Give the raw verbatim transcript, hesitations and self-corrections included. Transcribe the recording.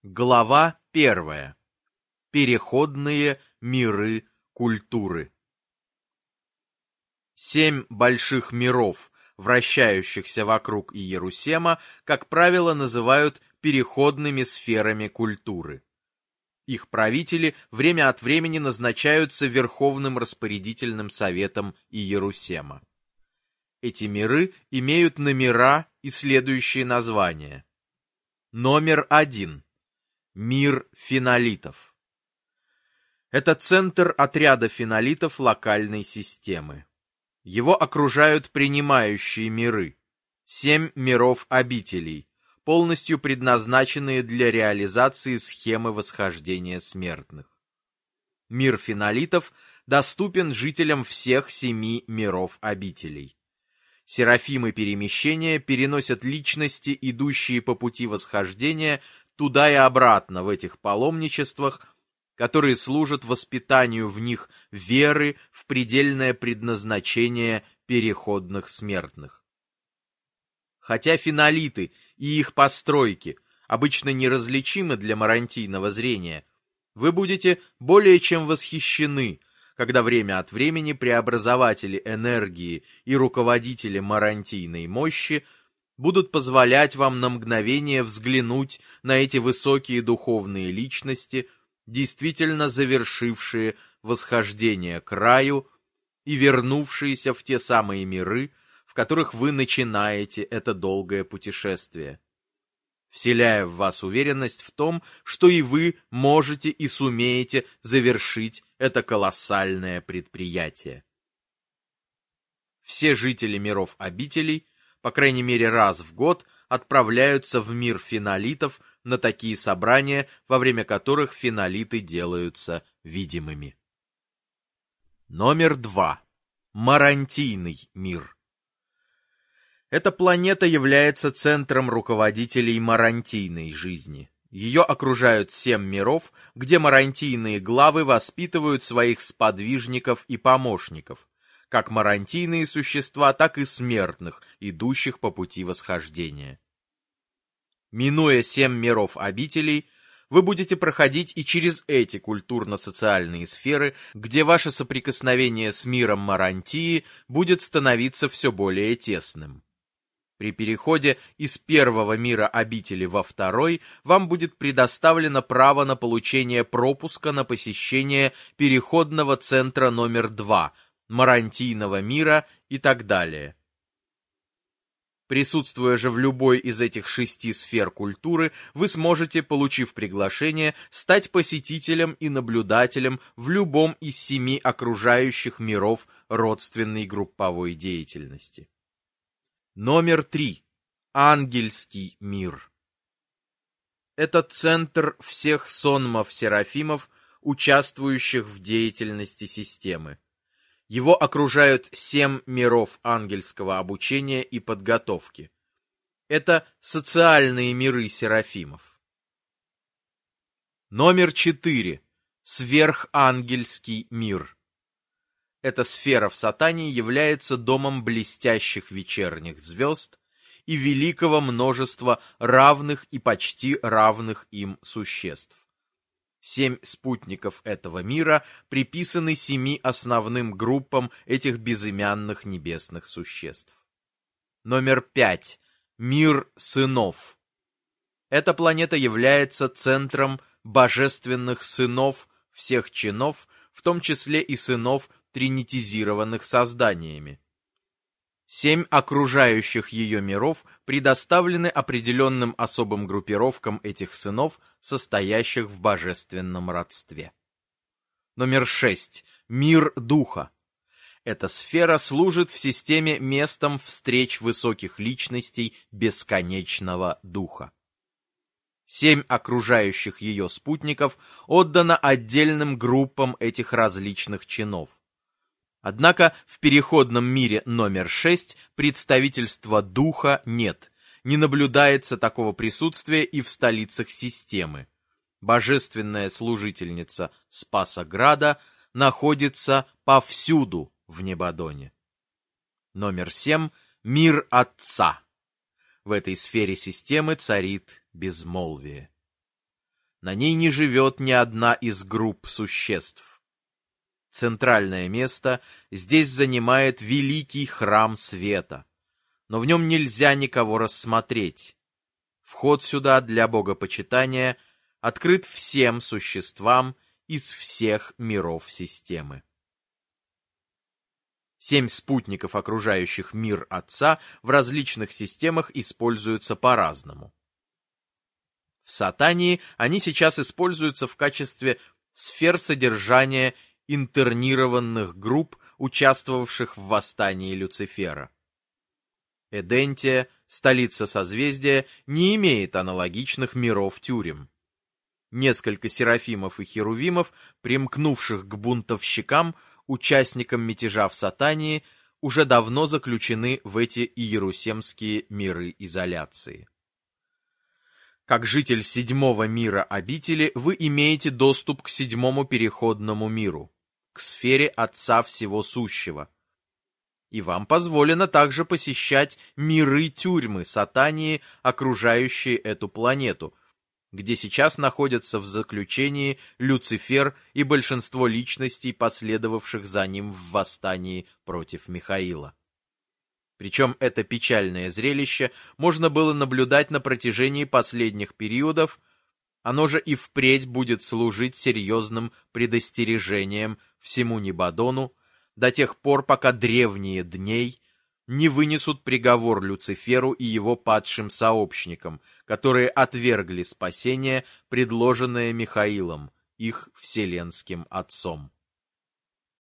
Глава первая. Переходные миры культуры. Семь больших миров, вращающихся вокруг Иерусема, как правило, называют переходными сферами культуры. Их правители время от времени назначаются Верховным распорядительным советом Иерусема. Эти миры имеют номера и следующие названия. Номер один. Мир фенолитов. Это центр отряда фенолитов локальной системы. Его окружают принимающие миры. Семь миров обителей, полностью предназначенные для реализации схемы восхождения смертных. Мир фенолитов доступен жителям всех семи миров обителей. Серафимы перемещения переносят личности, идущие по пути восхождения, туда и обратно в этих паломничествах, которые служат воспитанию в них веры в предельное предназначение переходных смертных. Хотя фенолиты и их постройки обычно неразличимы для марантийного зрения, вы будете более чем восхищены, когда время от времени преобразователи энергии и руководители марантийной мощи будут позволять вам на мгновение взглянуть на эти высокие духовные личности, действительно завершившие восхождение к раю и вернувшиеся в те самые миры, в которых вы начинаете это долгое путешествие, вселяя в вас уверенность в том, что и вы можете и сумеете завершить это колоссальное предприятие. Все жители миров обителей по крайней мере раз в год, отправляются в мир фенолитов на такие собрания, во время которых фенолиты делаются видимыми. Номер два. Марантийный мир. Эта планета является центром руководителей марантийной жизни. Ее окружают семь миров, где марантийные главы воспитывают своих сподвижников и помощников, как марантийные существа, так и смертных, идущих по пути восхождения. Минуя семь миров обителей, вы будете проходить и через эти культурно-социальные сферы, где ваше соприкосновение с миром Марантии будет становиться все более тесным. При переходе из первого мира обители во второй вам будет предоставлено право на получение пропуска на посещение переходного центра номер два, марантийного мира и так далее. Присутствуя же в любой из этих шести сфер культуры, вы сможете, получив приглашение, стать посетителем и наблюдателем в любом из семи окружающих миров родственной групповой деятельности. Номер три. Ангельский мир. Это центр всех сонмов-серафимов, участвующих в деятельности системы. Его окружают семь миров ангельского обучения и подготовки. Это социальные миры серафимов. Номер четыре. Сверхангельский мир. Эта сфера в Сатане является домом блестящих вечерних звезд и великого множества равных и почти равных им существ. Семь спутников этого мира приписаны семи основным группам этих безымянных небесных существ. Номер пять. Мир сынов. Эта планета является центром божественных сынов всех чинов, в том числе и сынов, тринитизированных созданиями. Семь окружающих ее миров предоставлены определенным особым группировкам этих сынов, состоящих в божественном родстве. Номер шесть. Мир духа. Эта сфера служит в системе местом встреч высоких личностей бесконечного духа. Семь окружающих ее спутников отдано отдельным группам этих различных чинов. Однако в переходном мире номер шесть представительства духа нет, не наблюдается такого присутствия и в столицах системы. Божественная служительница Спаса-Града находится повсюду в Небодоне. Номер семь. Мир Отца. В этой сфере системы царит безмолвие. На ней не живет ни одна из групп существ. Центральное место здесь занимает великий храм света, но в нем нельзя никого рассмотреть. Вход сюда для богопочитания открыт всем существам из всех миров системы. Семь спутников, окружающих мир Отца, в различных системах используются по-разному. В Сатании они сейчас используются в качестве сфер содержания интернированных групп, участвовавших в восстании Люцифера. Эдентия, столица созвездия, не имеет аналогичных миров-тюрем. Несколько серафимов и херувимов, примкнувших к бунтовщикам, участникам мятежа в Сатании, уже давно заключены в эти иерусемские миры изоляции. Как житель седьмого мира обители, вы имеете доступ к седьмому переходному миру, к сфере Отца Всего Сущего. И вам позволено также посещать миры-тюрьмы Сатании, окружающие эту планету, где сейчас находятся в заключении Люцифер и большинство личностей, последовавших за ним в восстании против Михаила. Причем это печальное зрелище можно было наблюдать на протяжении последних периодов, оно же и впредь будет служить серьезным предостережением всему Небадону до тех пор, пока древние дней не вынесут приговор Люциферу и его падшим сообщникам, которые отвергли спасение, предложенное Михаилом, их вселенским отцом.